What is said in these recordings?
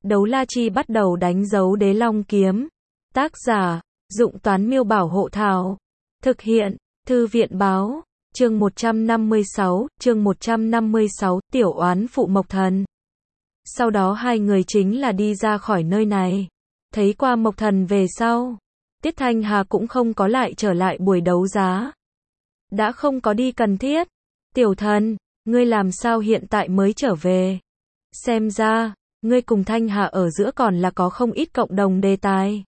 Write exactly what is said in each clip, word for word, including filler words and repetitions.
Đấu la chi bắt đầu đánh dấu đế long kiếm. Tác giả, Dụng Toán Miêu Bảo Hộ Thảo. Thực hiện, Thư viện Báo. Chương một trăm năm mươi sáu, chương một trăm năm mươi sáu, Tiểu Oán Phụ Mộc Thần. Sau đó hai người chính là đi ra khỏi nơi này. Thấy qua Mộc Thần về sau, Tiết Thanh Hà cũng không có lại trở lại buổi đấu giá. Đã không có đi cần thiết. Tiểu Thần, ngươi làm sao hiện tại mới trở về? Xem ra, ngươi cùng Thanh Hà ở giữa còn là có không ít cộng đồng đề tài.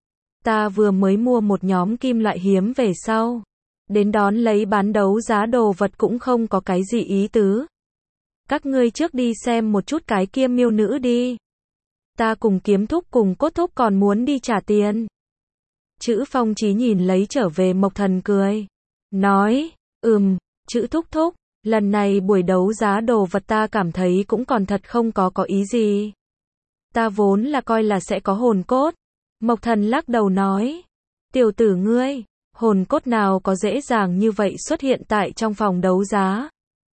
Ta vừa mới mua một nhóm kim loại hiếm về sau. Đến đón lấy bán đấu giá đồ vật cũng không có cái gì ý tứ. Các ngươi trước đi xem một chút cái kia miêu nữ đi. Ta cùng Kiếm Thúc cùng Cốt Thúc còn muốn đi trả tiền. Chữ Phong Chí nhìn lấy trở về Mộc Thần cười. Nói, ừm, chữ Thúc Thúc, lần này buổi đấu giá đồ vật ta cảm thấy cũng còn thật không có có ý gì. Ta vốn là coi là sẽ có hồn cốt. Mộc Thần lắc đầu nói. Tiểu tử ngươi, hồn cốt nào có dễ dàng như vậy xuất hiện tại trong phòng đấu giá.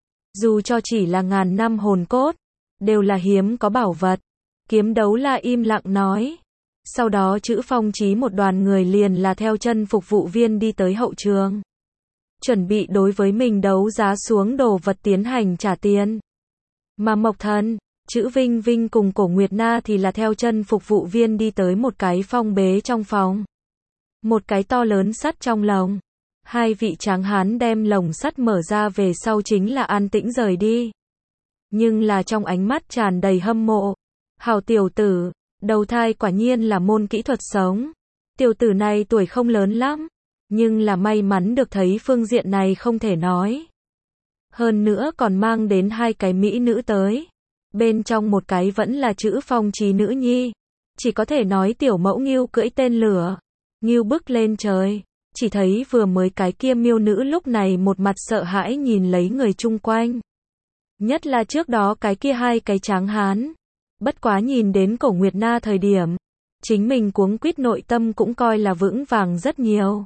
Dù cho chỉ là ngàn năm hồn cốt, đều là hiếm có bảo vật. Kiếm Đấu La im lặng nói. Sau đó chữ Phong Chí một đoàn người liền là theo chân phục vụ viên đi tới hậu trường. Chuẩn bị đối với mình đấu giá xuống đồ vật tiến hành trả tiền. Mà Mộc Thần, chữ Vinh Vinh cùng Cổ Nguyệt Na thì là theo chân phục vụ viên đi tới một cái phong bế trong phòng. Một cái to lớn sắt trong lồng. Hai vị tráng hán đem lồng sắt mở ra về sau chính là an tĩnh rời đi. Nhưng là trong ánh mắt tràn đầy hâm mộ. Hảo tiểu tử, đầu thai quả nhiên là môn kỹ thuật sống. Tiểu tử này tuổi không lớn lắm, nhưng là may mắn được thấy phương diện này không thể nói. Hơn nữa còn mang đến hai cái mỹ nữ tới. Bên trong một cái vẫn là chữ Phong Chí nữ nhi. Chỉ có thể nói tiểu mẫu Ngưu cưỡi tên lửa. Ngưu bước lên trời. Chỉ thấy vừa mới cái kia miêu nữ lúc này một mặt sợ hãi nhìn lấy người chung quanh. Nhất là trước đó cái kia hai cái tráng hán. Bất quá nhìn đến Cổ Nguyệt Na thời điểm, chính mình cuống quýt nội tâm cũng coi là vững vàng rất nhiều.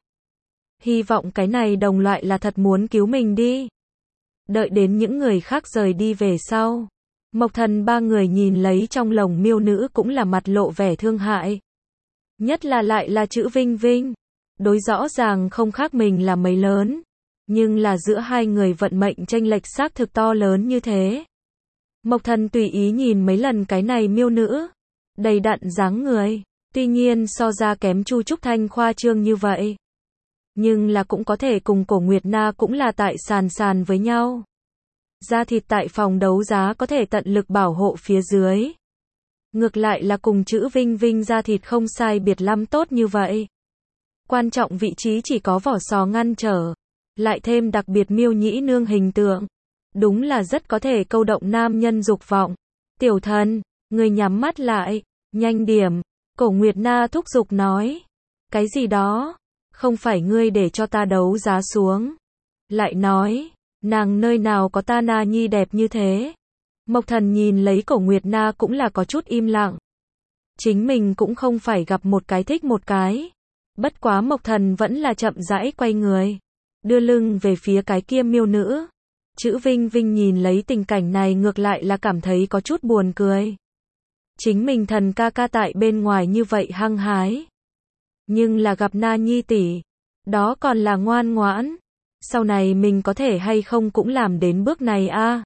Hy vọng cái này đồng loại là thật muốn cứu mình đi. Đợi đến những người khác rời đi về sau. Mộc Thần ba người nhìn lấy trong lồng miêu nữ cũng là mặt lộ vẻ thương hại. Nhất là lại là chữ Vinh Vinh. Đối rõ ràng không khác mình là mấy lớn. Nhưng là giữa hai người vận mệnh chênh lệch xác thực to lớn như thế. Mộc Thần tùy ý nhìn mấy lần cái này miêu nữ. Đầy đặn dáng người. Tuy nhiên so ra kém Chu Trúc Thanh khoa trương như vậy. Nhưng là cũng có thể cùng Cổ Nguyệt Na cũng là tại sàn sàn với nhau. Da thịt tại phòng đấu giá có thể tận lực bảo hộ phía dưới. Ngược lại là cùng chữ Vinh Vinh da thịt không sai biệt lắm tốt như vậy. Quan trọng vị trí chỉ có vỏ sò ngăn trở. Lại thêm đặc biệt miêu nhĩ nương hình tượng. Đúng là rất có thể câu động nam nhân dục vọng. Tiểu Thần, người nhắm mắt lại. Nhanh điểm. Cổ Nguyệt Na thúc giục nói. Cái gì đó? Không phải ngươi để cho ta đấu giá xuống. Lại nói. Nàng nơi nào có ta Na Nhi đẹp như thế? Mộc Thần nhìn lấy Cổ Nguyệt Na cũng là có chút im lặng. Chính mình cũng không phải gặp một cái thích một cái. Bất quá Mộc Thần vẫn là chậm rãi quay người. Đưa lưng về phía cái kia miêu nữ. Chữ Vinh Vinh nhìn lấy tình cảnh này ngược lại là cảm thấy có chút buồn cười. Chính mình Thần ca ca tại bên ngoài như vậy hăng hái. Nhưng là gặp Na Nhi tỷ. Đó còn là ngoan ngoãn. Sau này mình có thể hay không cũng làm đến bước này a? À?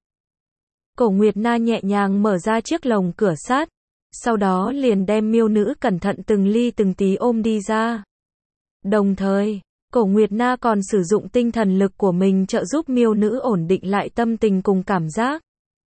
Cổ Nguyệt Na nhẹ nhàng mở ra chiếc lồng cửa sắt. Sau đó liền đem miêu nữ cẩn thận từng ly từng tí ôm đi ra. Đồng thời, Cổ Nguyệt Na còn sử dụng tinh thần lực của mình trợ giúp miêu nữ ổn định lại tâm tình cùng cảm giác.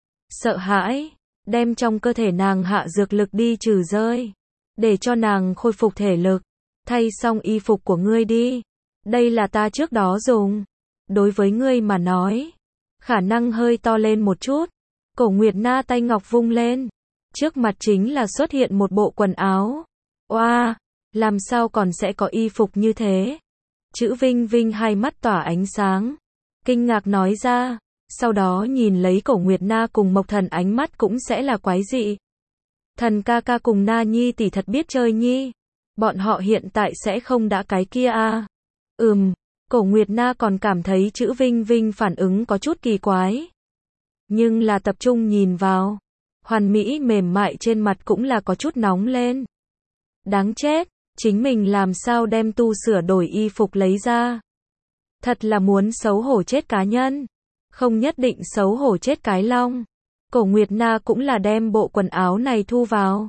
Sợ hãi, đem trong cơ thể nàng hạ dược lực đi trừ rơi. Để cho nàng khôi phục thể lực. Thay xong y phục của ngươi đi. Đây là ta trước đó dùng. Đối với ngươi mà nói, khả năng hơi to lên một chút. Cổ Nguyệt Na tay ngọc vung lên. Trước mặt chính là xuất hiện một bộ quần áo. Oa, làm sao còn sẽ có y phục như thế? Chữ Vinh Vinh hai mắt tỏa ánh sáng. Kinh ngạc nói ra. Sau đó nhìn lấy Cổ Nguyệt Na cùng Mộc Thần ánh mắt cũng sẽ là quái dị. Thần ca ca cùng Na Nhi tỷ thật biết chơi nhi. Bọn họ hiện tại sẽ không đã cái kia à? Ừm. Cổ Nguyệt Na còn cảm thấy chữ Vinh Vinh phản ứng có chút kỳ quái. Nhưng là tập trung nhìn vào. hoàn mỹ mềm mại trên mặt cũng là có chút nóng lên. Đáng chết, chính mình làm sao đem tu sửa đổi y phục lấy ra. Thật là muốn xấu hổ chết cá nhân. Không nhất định xấu hổ chết cái long. Cổ Nguyệt Na cũng là đem bộ quần áo này thu vào.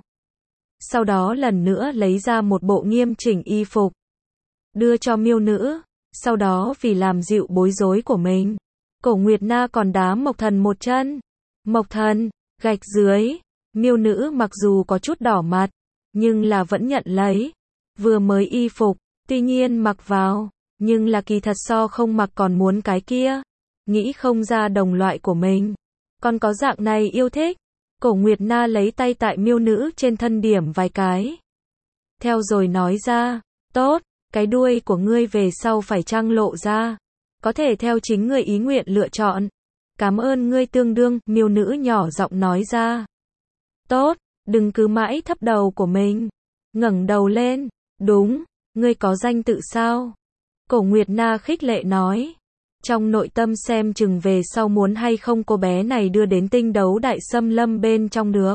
Sau đó lần nữa lấy ra một bộ nghiêm chỉnh y phục. Đưa cho miêu nữ. Sau đó vì làm dịu bối rối của mình. Cổ Nguyệt Na còn đá Mộc Thần một chân. Mộc Thần, gạch dưới. Miêu nữ mặc dù có chút đỏ mặt. Nhưng là vẫn nhận lấy. Vừa mới y phục. Tuy nhiên mặc vào. Nhưng là kỳ thật so không mặc còn muốn cái kia. Nghĩ không ra đồng loại của mình. Còn có dạng này yêu thích. Cổ Nguyệt Na lấy tay tại miêu nữ trên thân điểm vài cái. Theo rồi nói ra. Tốt, cái đuôi của ngươi về sau phải trang lộ ra. Có thể theo chính ngươi ý nguyện lựa chọn. Cảm ơn ngươi tương đương, miêu nữ nhỏ giọng nói ra. Tốt, đừng cứ mãi thấp đầu của mình. Ngẩng đầu lên. Đúng, ngươi có danh tự sao? Cổ Nguyệt Na khích lệ nói. Trong nội tâm xem chừng về sau muốn hay không cô bé này đưa đến tinh đấu đại xâm lâm bên trong được.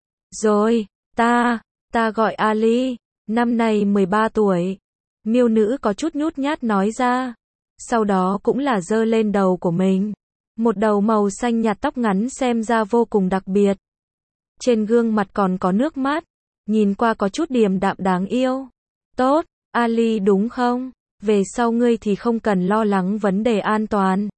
Rồi, ta, ta gọi Ali, năm nay mười ba tuổi. Miêu nữ có chút nhút nhát nói ra. Sau đó cũng là giơ lên đầu của mình. Một đầu màu xanh nhạt tóc ngắn xem ra vô cùng đặc biệt. Trên gương mặt còn có nước mắt. Nhìn qua có chút điềm đạm đáng yêu. Tốt, Ali đúng không? Về sau ngươi thì không cần lo lắng vấn đề an toàn.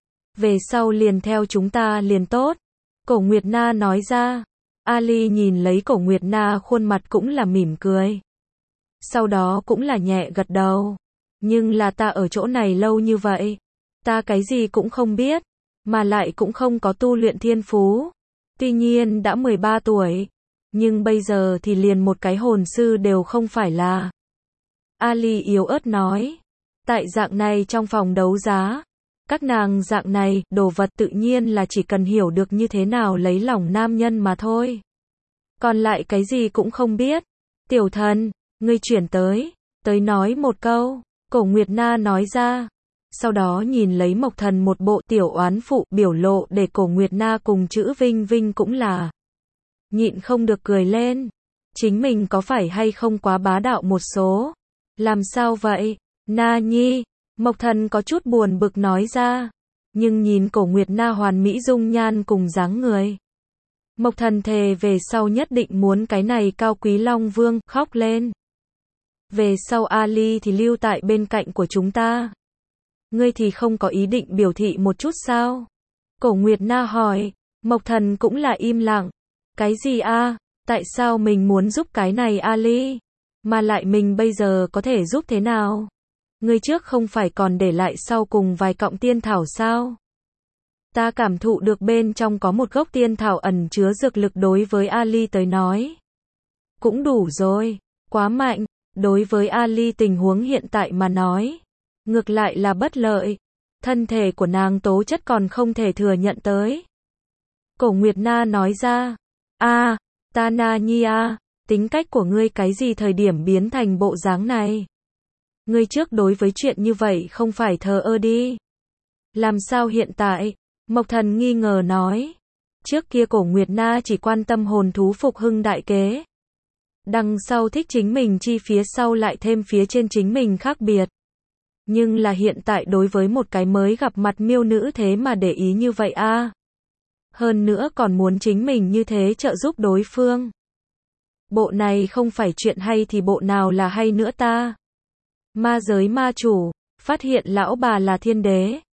Về sau liền theo chúng ta liền tốt. Cổ Nguyệt Na nói ra. Ali nhìn lấy Cổ Nguyệt Na khuôn mặt cũng là mỉm cười. Sau đó cũng là nhẹ gật đầu. Nhưng là ta ở chỗ này lâu như vậy. Ta cái gì cũng không biết. Mà lại cũng không có tu luyện thiên phú. Tuy nhiên đã mười ba tuổi. Nhưng bây giờ thì liền một cái hồn sư đều không phải là. Ali yếu ớt nói. Tại dạng này trong phòng đấu giá. Các nàng dạng này, đồ vật tự nhiên là chỉ cần hiểu được như thế nào lấy lòng nam nhân mà thôi. Còn lại cái gì cũng không biết. Tiểu thần, ngươi chuyển tới. Tới nói một câu. Cổ Nguyệt Na nói ra. Sau đó nhìn lấy Mộc Thần một bộ tiểu oán phụ biểu lộ để Cổ Nguyệt Na cùng chữ Vinh Vinh cũng là. Nhịn không được cười lên. Chính mình có phải hay không quá bá đạo một số? Làm sao vậy? Na Nhi, Mộc Thần có chút buồn bực nói ra. Nhưng nhìn Cổ Nguyệt Na hoàn mỹ dung nhan cùng dáng người. Mộc Thần thề về sau nhất định muốn cái này cao quý Long Vương, khóc lên. Về sau Ali thì lưu tại bên cạnh của chúng ta. Ngươi thì không có ý định biểu thị một chút sao? Cổ Nguyệt Na hỏi. Mộc Thần cũng là im lặng. Cái gì a? Tại sao mình muốn giúp cái này Ali? Mà lại mình bây giờ có thể giúp thế nào? Ngươi trước không phải còn để lại sau cùng vài cọng tiên thảo sao? Ta cảm thụ được bên trong có một gốc tiên thảo ẩn chứa dược lực đối với Ali tới nói. Cũng đủ rồi, quá mạnh, đối với Ali tình huống hiện tại mà nói. Ngược lại là bất lợi, thân thể của nàng tố chất còn không thể thừa nhận tới. Cổ Nguyệt Na nói ra, a, ta Na Nhi a, tính cách của ngươi cái gì thời điểm biến thành bộ dáng này? Ngươi trước đối với chuyện như vậy không phải thờ ơ đi. Làm sao hiện tại? Mộc Thần nghi ngờ nói. Trước kia Cổ Nguyệt Na chỉ quan tâm hồn thú phục hưng đại kế. Đằng sau thích chính mình chi phía sau lại thêm phía trên chính mình khác biệt. Nhưng là hiện tại đối với một cái mới gặp mặt miêu nữ thế mà để ý như vậy a. Hơn nữa còn muốn chính mình như thế trợ giúp đối phương. Bộ này không phải chuyện hay thì bộ nào là hay nữa ta? Ma giới ma chủ, phát hiện lão bà là thiên đế.